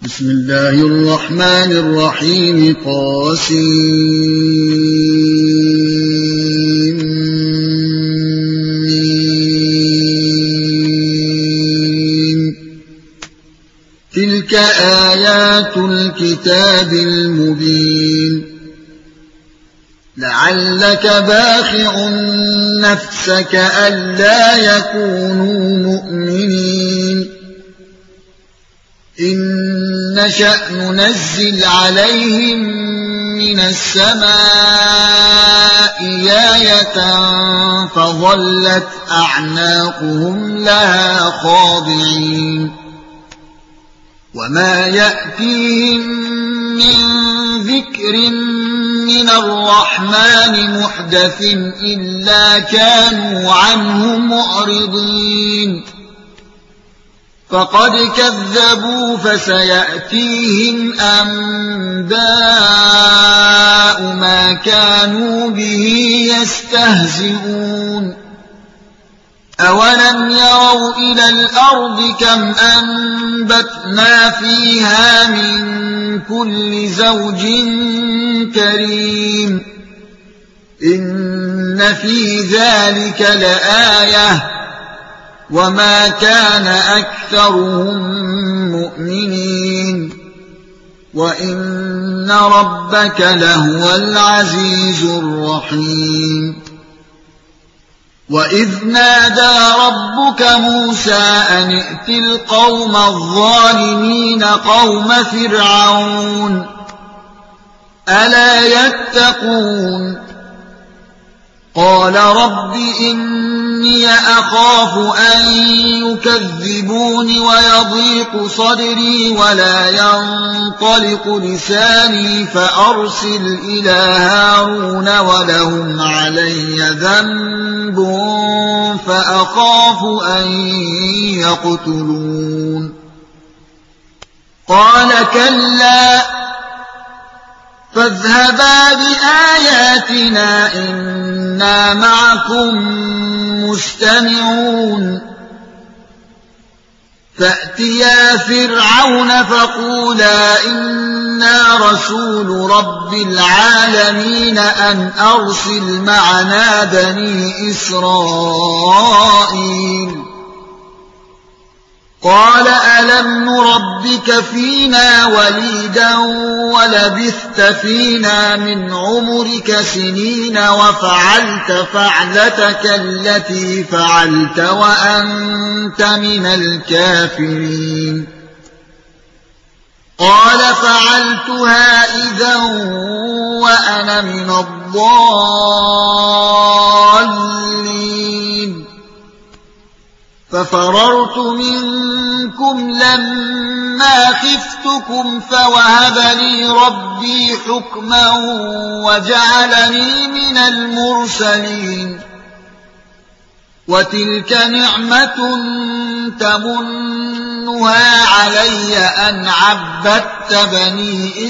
بسم الله الرحمن الرحيم تلك آيات الكتاب المبين لعلك باخع نفسك ألا يكونوا مؤمنين إن نشأ ننزل عليهم من السماء آية فظلت أعناقهم لها خاضعين وما يأتيهم من ذكر من الرحمن محدث إلا كانوا عنه معرضين فقد كذبوا فسيأتيهم أنباء ما كانوا به يستهزئون أولم يروا إلى الأرض كم أنبتنا فيها من كل زوج كريم إن في ذلك لآية وما كان أكثرهم مؤمنين وإن ربك لهو العزيز الرحيم وإذ نادى ربك موسى أن ائت القوم الظالمين قوم فرعون ألا يتقون قال رب إني أخاف أن يكذبون ويضيق صدري ولا ينطلق لساني فأرسل إلى هارون ولهم علي ذنب فأخاف أن يقتلون قال كلا فاذهبا بآياتنا إنا معكم مستمعون فأتيا فرعون فقولا إنا رسول رب العالمين أن أرسل معنا بني إسرائيل قال ألم نربك فينا وليدا ولبثت فينا من عمرك سنين وفعلت فعلتك التي فعلت وأنت من الكافرين قال فعلتها إذا وأنا من الضالين ففررت منكم لما خفتكم فوهب لي ربي حكما وجعلني من المرسلين وتلك نعمة تمنها علي أن عبدت بني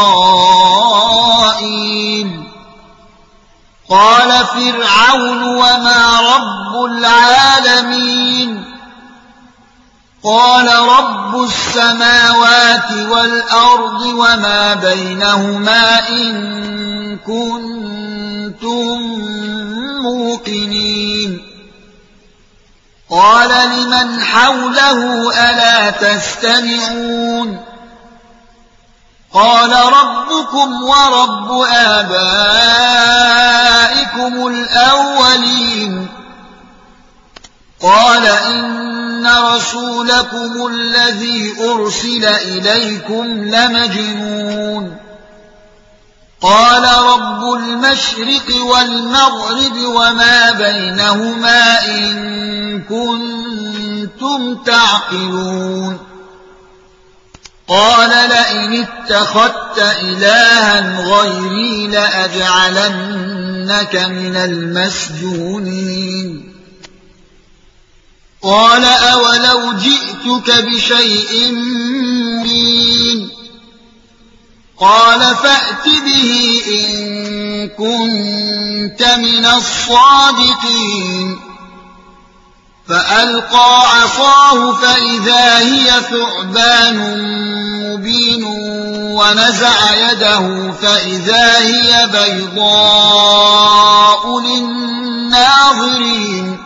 إسرائيل قال فرعون وما رب العالمين قال رب السماوات والأرض وما بينهما إن كنتم موقنين قال لمن حوله ألا تستمعون قال ربكم ورب آبائكم الأولين قال إن رسولكم الذي أرسل إليكم لمجنون قال رب المشرق والمغرب وما بينهما إن كنتم تعقلون قال لئن اتخذت إلها غيري لأجعلنك من المسجونين قال أولو جئتك بشيء مبين قال فأت به إن كنت من الصادقين فألقى عصاه فإذا هي ثعبان مبين ونزع يده فإذا هي بيضاء للناظرين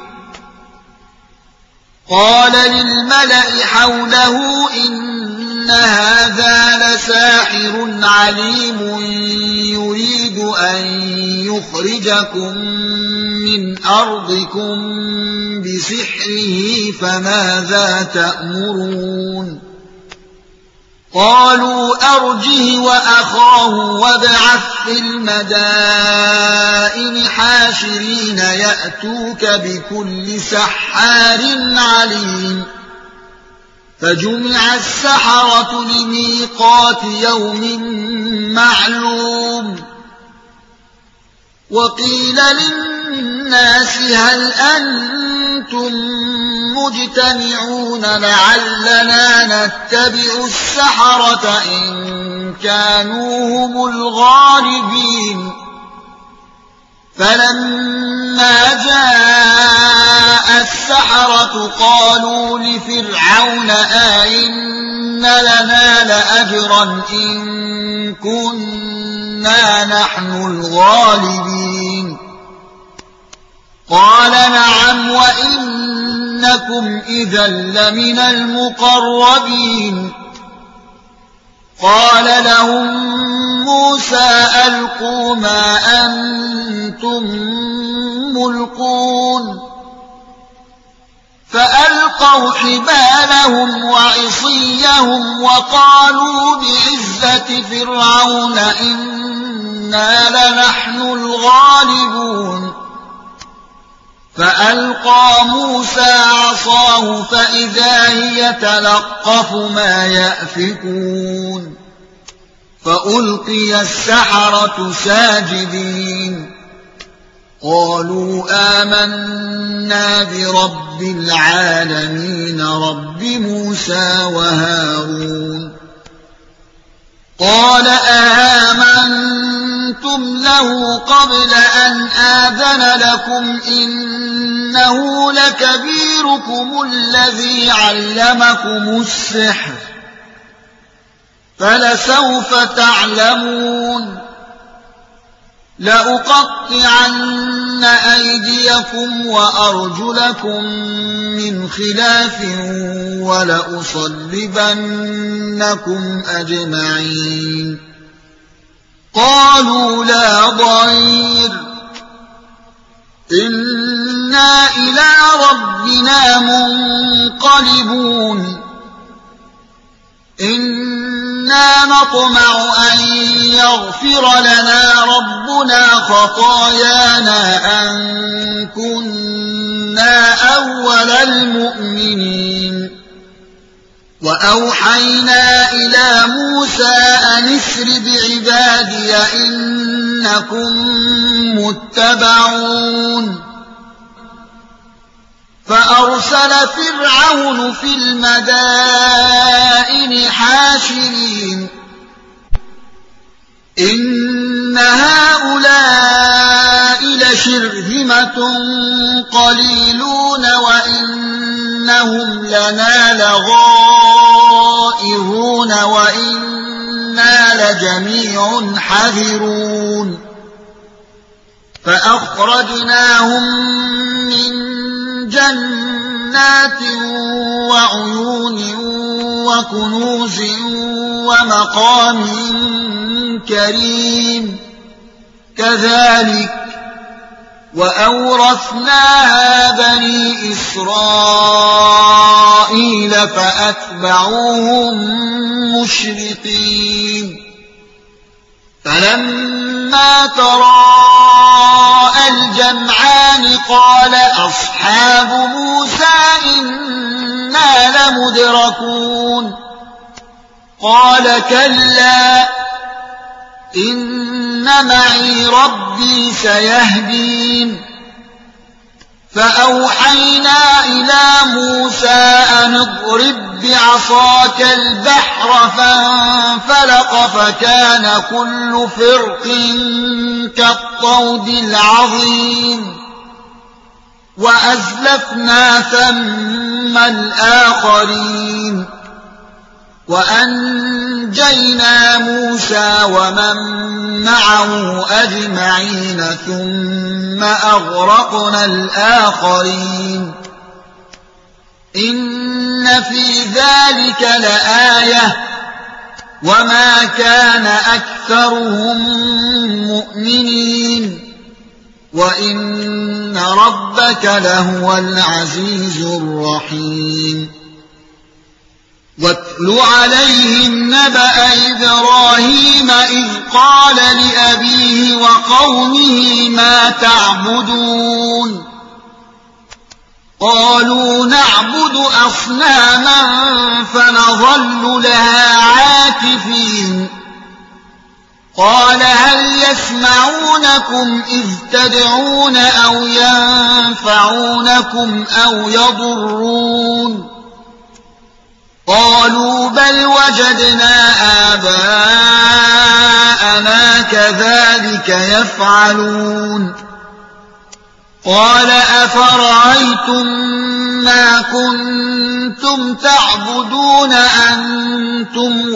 قال للملأ حوله إن هذا لساحر عليم يريد أن يخرجكم من أرضكم بسحره فماذا تأمرون قالوا أرجه وأخاه وابعث في المدائن حاشرين يأتوك بكل سحار عليم فجمع السحرة لميقات يوم معلوم وقيل للناس هل أنتم مجتمعون لعلنا نتبع السحرة إن كانوا هم الغالبين فلما جاء السحرة قالوا لفرعون أئن لنا لأجرا إن كنا نحن الغالبين قال نعم وإنكم إذا لمن المقربين قال لهم موسى ألقوا ما أنتم ملقون فألقوا حبالهم وعصيهم وقالوا بعزة فرعون إنا لنحن الغالبون فألقى موسى عصاه فإذا هي تلقف ما يأفكون فألقي السحرة ساجدين قالوا آمنا برب العالمين رب موسى وهارون قال آمنتم له قبل أن آذن لكم إنه لكبيركم الذي علمكم السحر فلسوف تعلمون لأقطعن أيديكم وأرجلكم من خلاف ولأصلبنكم أجمعين قالوا لا ضير إنا إلى ربنا منقلبون إنا نطمع أن يغفر لنا ربنا خطايانا أن كنا أول المؤمنين وأوحينا إلى موسى أن اسر بعبادي إنكم متبعون فأرسل فرعون في المدائن حاشرين إن هؤلاء لشرذمة قليلون وإنهم لنا لغائظون وإنا لجميع حذرون فأخرجناهم من جنات وعيون وكنوز ومقام كريم كذلك وأورثناها بني إسرائيل فأتبعوهم مشرقين فلما تراءى الجمعان قال أصحاب موسى إنا لمدركون قال كلا إن معي ربي سيهدين فأوحينا إلى موسى أن اضرب بعصاك البحر فانفلق فكان كل فرق كالطود العظيم وأزلفنا ثم الآخرين وأنجينا موسى ومن معه أجمعين ثم أغرقنا الآخرين إن في ذلك لآية وما كان أكثرهم مؤمنين وإن ربك لهو العزيز الرحيم واتل عليهم نبأ إبراهيم إذ قال لأبيه وقومه ما تعبدون قالوا نعبد أصناما فنظل لها عاكفين قال هل يسمعونكم إذ تدعون أو ينفعونكم أو يضرون قالوا بل وجدنا آباءنا كذلك يفعلون قال أفرأيتم ما كنتم تعبدون أنتم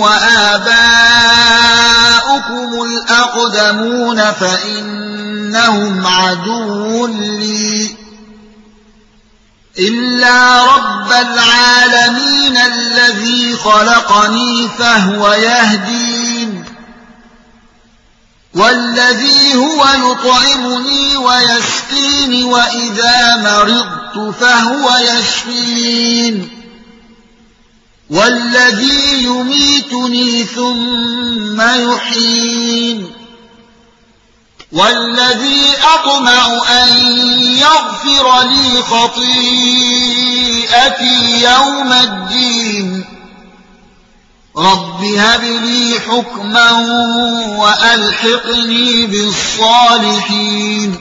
وآباؤكم الأقدمون فإنهم عدو لي إلا رب العالمين الذي خلقني فهو يهدين والذي هو يطعمني ويسقين وإذا مرضت فهو يشفين والذي يميتني ثم يحيين والذي أطمع أن يغفر لي خطيئتي يوم الدين رب هب لي حكما وألحقني بالصالحين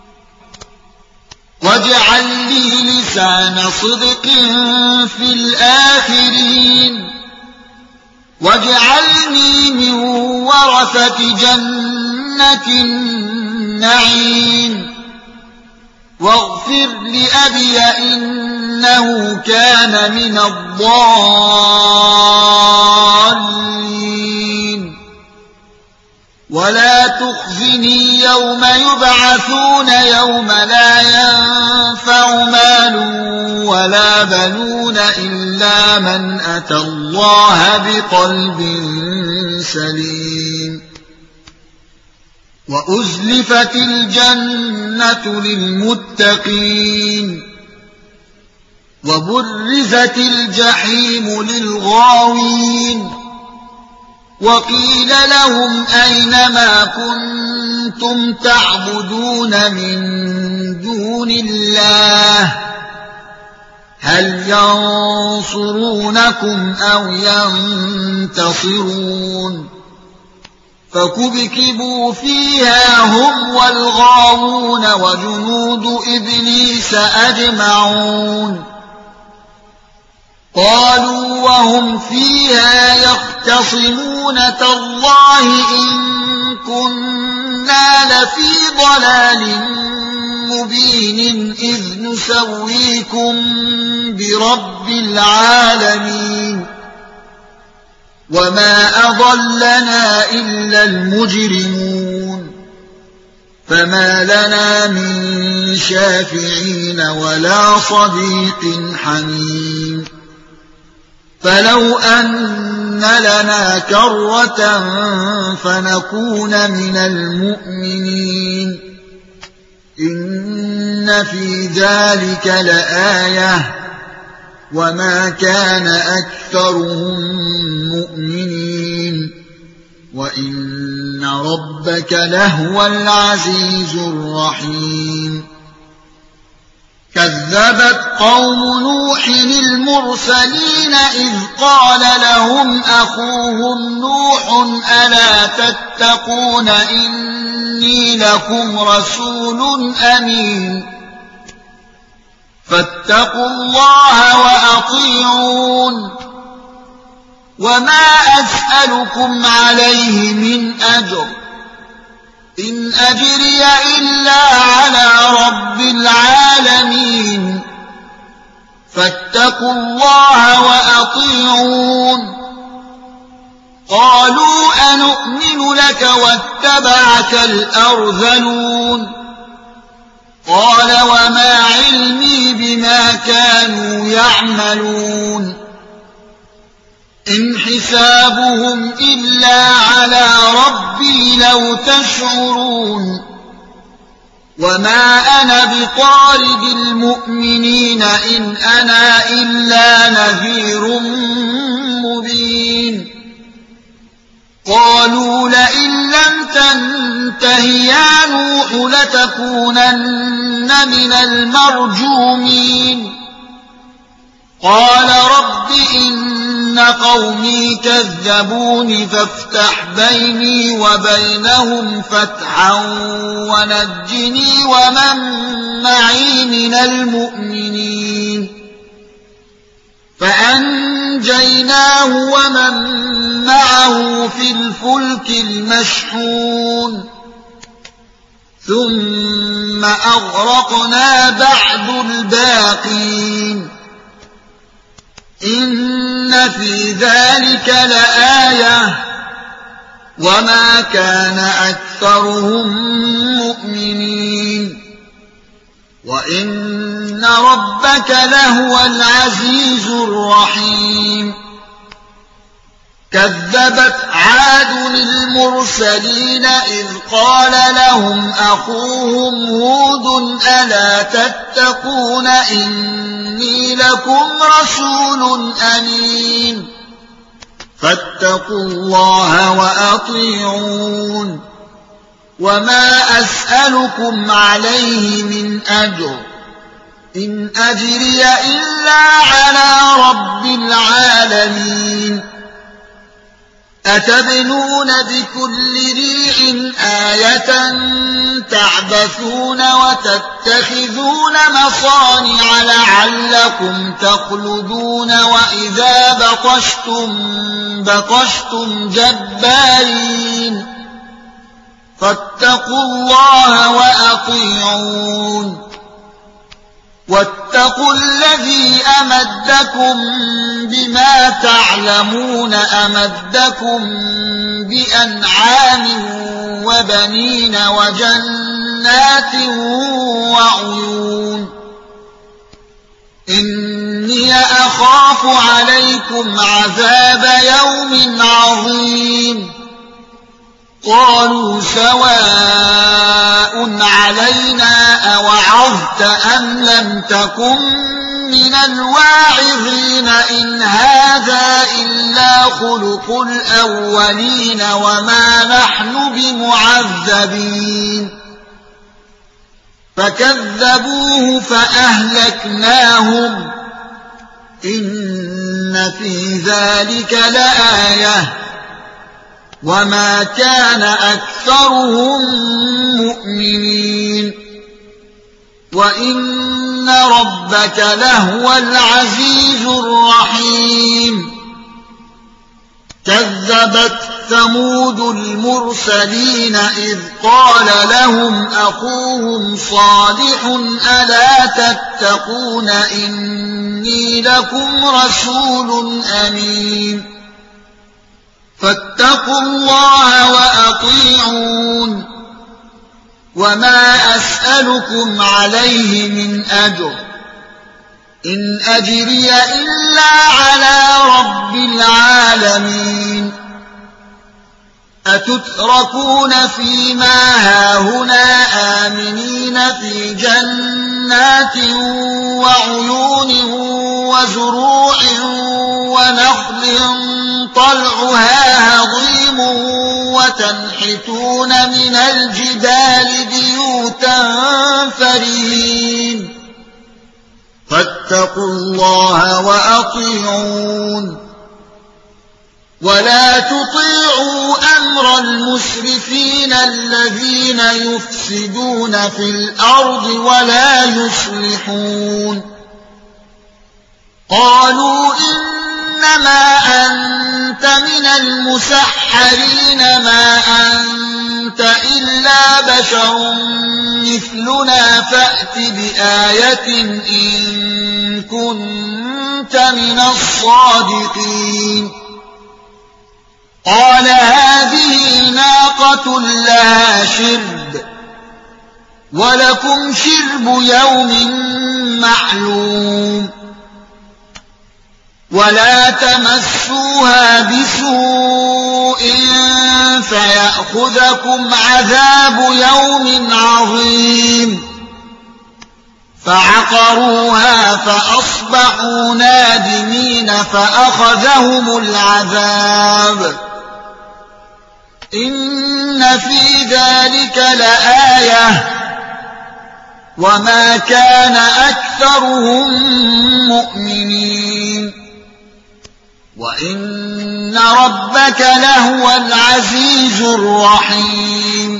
واجعل لي لسان صدق في الآخرين واجعلني من ورثة جنة النعيم واغفر لأبي إنه كان من الضالين ولا تخزني يوم يبعثون يوم لا ينفع مال ولا بنون إلا من أتى الله بقلب سليم وأزلفت الجنة للمتقين وبرزت الجحيم للغاوين وقيل لهم أين ما كنتم تعبدون من دون الله هل ينصرونكم أو ينتصرون فكبكبوا فيها هم والغاوون وجنود إبليس أجمعون قالوا وهم فيها يختصمون تالله إن كنا لفي ضلال مبين إذ نسويكم برب العالمين وما أضلنا إلا المجرمون فما لنا من شافعين ولا صديق حميم فلو أن لنا كرة فنكون من المؤمنين إن في ذلك لآية وما كان أكثرهم مؤمنين وإن ربك لهو العزيز الرحيم كذبت قوم نوح المرسلين إذ قال لهم أخوهم نوح ألا تتقون إني لكم رسول أمين فاتقوا الله وأطيعون وما أسألكم عليه من أجر إن أجري إلا على رب العالمين فاتقوا الله وأطيعون قالوا أنؤمن لك واتبعك الأرذلون قال وما علمي بما كانوا يعملون إن حسابهم إلا على ربي لو تشعرون وما أنا بطارد المؤمنين إن أنا إلا نذير مبين قالوا لئن لم تنته يا نوح لتكونن من المرجومين قال رب إن قومي كذبوني فافتح بيني وبينهم فتحا ونجني ومن معي من المؤمنين فأنجيناه ومن معه في الفلك المشحون ثم أغرقنا بعد الباقين إن في ذلك لآية وما كان أكثرهم مؤمنين وإن ربك لهو العزيز الرحيم كذبت عاد المرسلين إذ قال لهم أخوهم هود ألا تتقون إني لكم رسول أمين فاتقوا الله وأطيعون وما أسألكم عليه من أجر إن أجري إلا على رب العالمين أتبنون بكل ريع آية تعبثون وتتخذون مصانع لعلكم تخلدون وإذا بطشتم جبارين فاتقوا الله وأطيعون واتقوا الذي أمدكم بما تعلمون أمدكم بأنعام وبنين وجنات وعيون إني أخاف عليكم عذاب يوم عظيم قالوا سواء علينا أوعظت أم لم تكن من الواعظين إن هذا إلا خلق الأولين وما نحن بمعذبين فكذبوه فأهلكناهم إن في ذلك لآية وما كان أكثرهم مؤمنين وإن ربك لهو العزيز الرحيم كذبت ثمود المرسلين إذ قال لهم أخوهم صالح ألا تتقون إني لكم رسول أمين فاتقوا الله وأطيعون وما أسألكم عليه من أجر إن أجري إلا على رب العالمين أتتركون فيما هاهنا آمنين في جنات وعيون وزروع ونخل طلعها هضيم وتنحتون من الجبال بيوتا فرحين فاتقوا الله وأطيعون ولا تطيعوا أمر المسرفين الذين يفسدون في الأرض ولا يصلحون قالوا إنما أنت من المسحرين ما أنت إلا بشر مثلنا فأت بآية إن كنت من الصادقين قال هذه ناقة لها شرب ولكم شرب يوم معلوم ولا تمسوها بسوء فيأخذكم عذاب يوم عظيم فعقروها فأصبحوا نادمين فأخذهم العذاب إن في ذلك لآية وما كان أكثرهم مؤمنين وإن ربك لهو العزيز الرحيم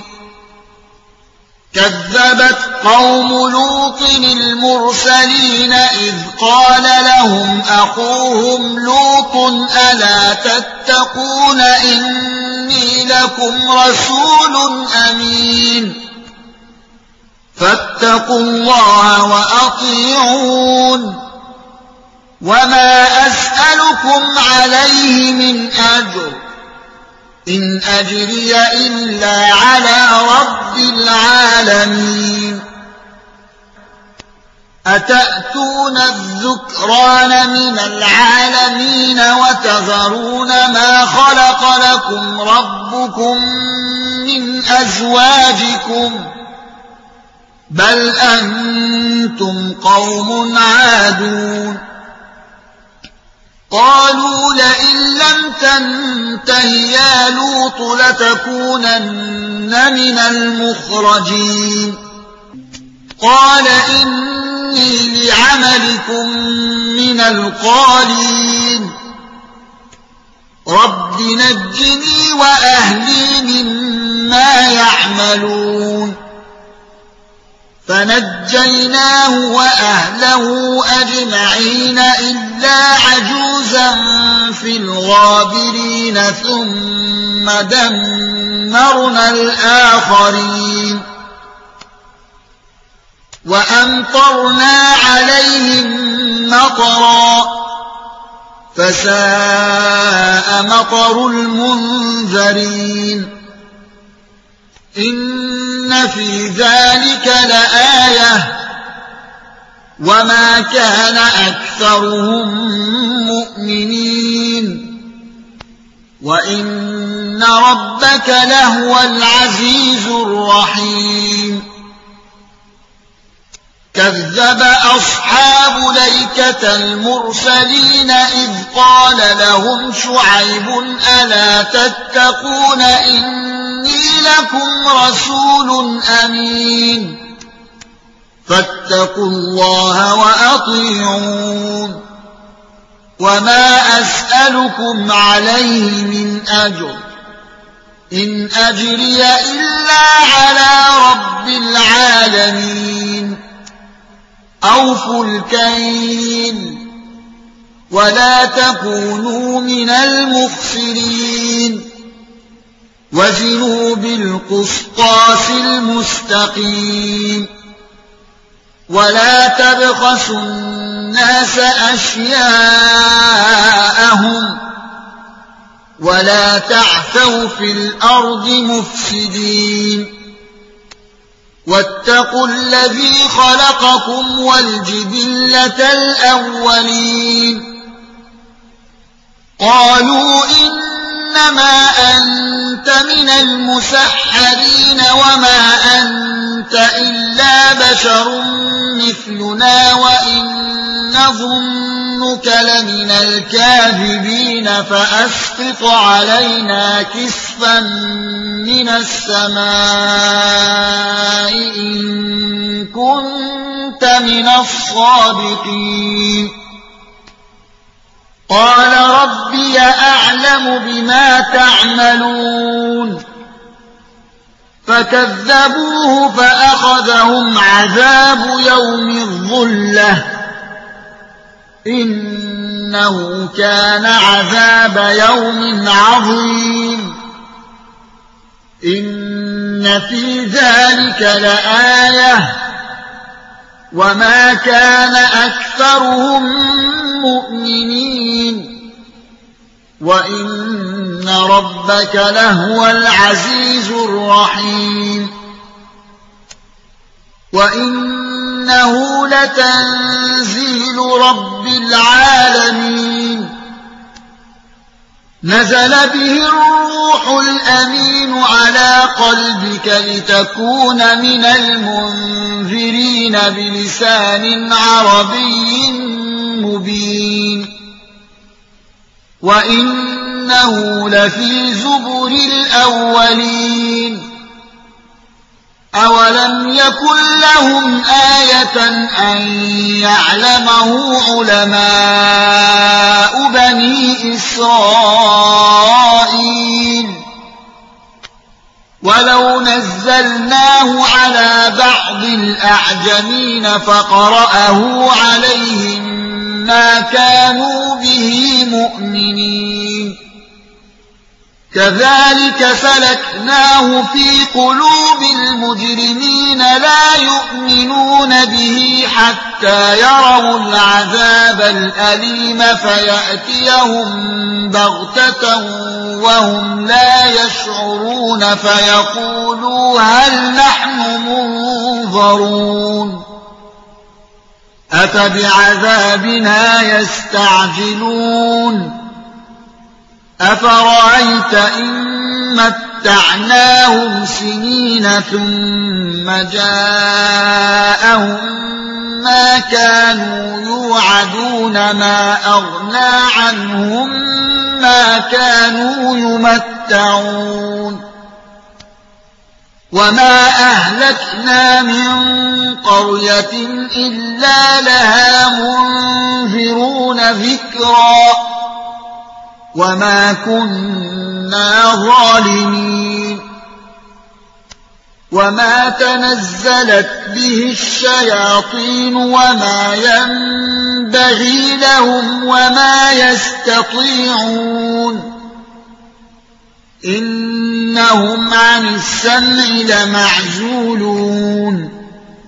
كذبت قوم لوط المرسلين إذ قال لهم أخوهم لوط ألا تتقون إني لكم رسول أمين فاتقوا الله وأطيعون وما أسألكم عليه من أجر إن أجري إلا على رب العالمين أتأتون الذكران من العالمين وتذرون ما خلق لكم ربكم من أزواجكم بل أنتم قوم عادون قالوا لئن لم تنته يا لوط لتكونن من المخرجين قال إني لعملكم من القالين رب نجني وأهلي مما يعملون فنجيناه وأهله أجمعين إلا عجوزا في الغابرين ثم دمرنا الآخرين وأمطرنا عليهم مطرا فساء مطر المنذرين إن في ذلك لآية وما كان أكثرهم مؤمنين وإن ربك لهو العزيز الرحيم كذب أصحاب الأيكة المرسلين إذ قال لهم شعيب ألا تتقون إني لكم رسول أمين فاتقوا الله وأطيعون وما أسألكم عليه من أجر إن أجري إلا على رب العالمين أوفوا الكيل ولا تكونوا من المخسرين وزنوا بالقسطاس المستقيم ولا تبخسوا الناس أشياءهم ولا تعثوا في الأرض مفسدين واتقوا الذي خلقكم والجبلة الأولين قالوا إنما أنت من المسحرين وما أنت إلا بشر مثلنا وإن نظنك لمن الكاذبين فأسقط علينا كسفا من السماء إن كنت من الصادقين قال ربي أعلم بما تعملون فكذبوه فأخذهم عذاب يوم الظلة إنه كان عذاب يوم عظيم إن في ذلك لآية وما كان أكثرهم مؤمنين وإن ربك لهو العزيز الرحيم وإنه لتنزيل رب العالمين نزل به الروح الأمين على قلبك لتكون من المنذرين بلسان عربي مبين وإنه لفي زبر الأولين أولم يكن لهم آية أن يعلمه علماء بني إسرائيل ولو نزلناه على بعض الأعجمين فقرأه عليهم ما كانوا به مؤمنين كذلك سلكناه في قلوب المجرمين لا يؤمنون به حتى يروا العذاب الأليم فيأتيهم بغتة وهم لا يشعرون فيقولوا هل نحن منظرون أفبعذابنا يستعجلون أفرأيت إن متعناهم سنين ثم جاءهم ما كانوا يوعدون ما أغنى عنهم ما كانوا يمتعون وما أهلكنا من قرية إلا لها منذرون ذكرا وما كنا ظالمين وما تنزلت به الشياطين وما ينبغي لهم وما يستطيعون إنهم عن السمع لمعزولون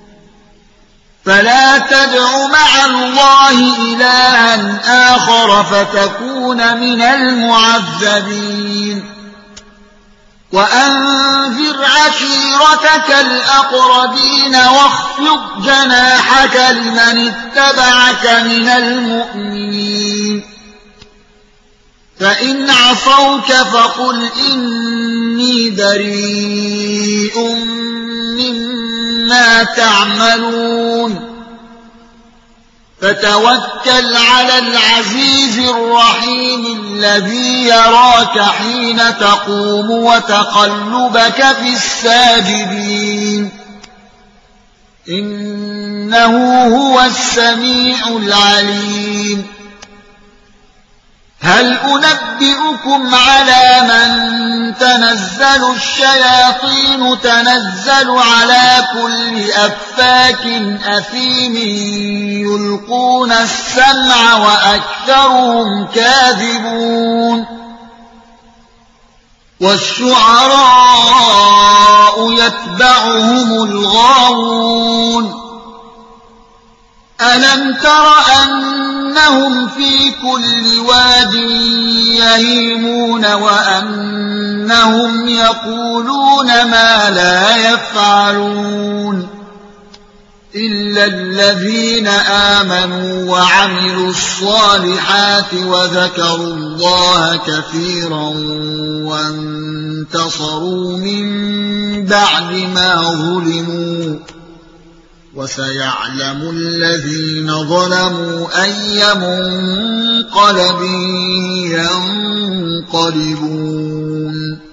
فلا تدع مع الله إلها آخر فتكون من المعذبين وأنذر عشيرتك الأقربين واخفض جناحك لمن اتبعك من المؤمنين فإن عصوك فقل إني بريء مما تعملون فتوكل على العزيز الرحيم الذي يراك حين تقوم وتقلبك في الساجدين إنه هو السميع العليم هل أنبئكم على من تنزل الشياطين تنزل على كل أفاك أثيم يلقون السمع وأكثرهم كاذبون والشعراء يتبعهم الغاوون ألم تر أنهم في كل واد يهيمون وأنهم يقولون ما لا يفعلون إلا الذين آمنوا وعملوا الصالحات وذكروا الله كثيرا وانتصروا من بعد ما ظلموا وسيعلم الذين ظلموا أي منقلب ينقلبون